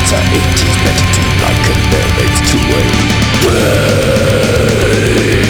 better, it is better to liken their names to a grave.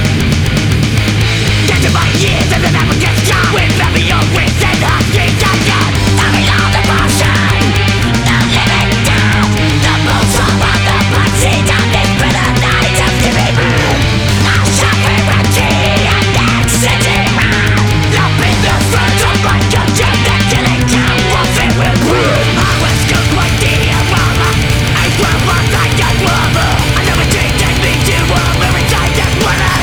Get to my years and the never gets done. With every old wind and husky dungeon, having all the motion, no living down. The most of the party down this bitter night of giving man. I'll suffer a tea and exiting man. Loving the front of my dungeon, the killing town was it with wood. I was good like the aroma, I grew up like a woman. I never treated me to a very tight and winner.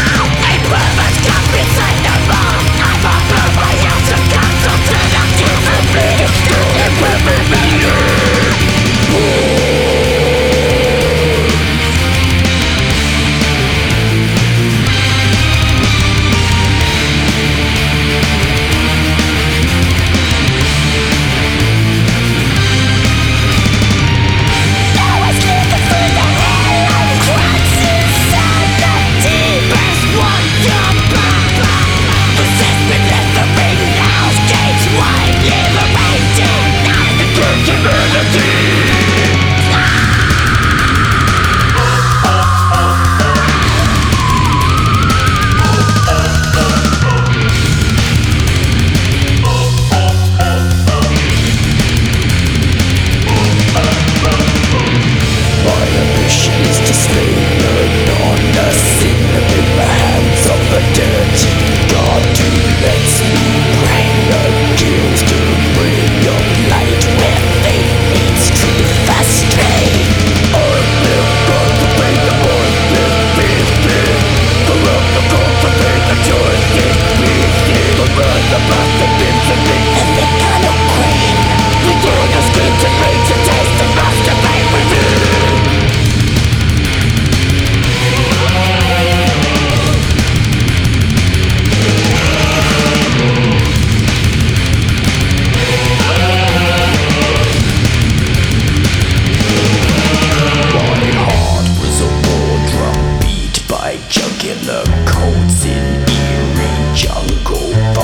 A purpose can't be said no more. I'm a bird, my house of council to the kids of me. It's still in with me. Jugular codes in eerie jungle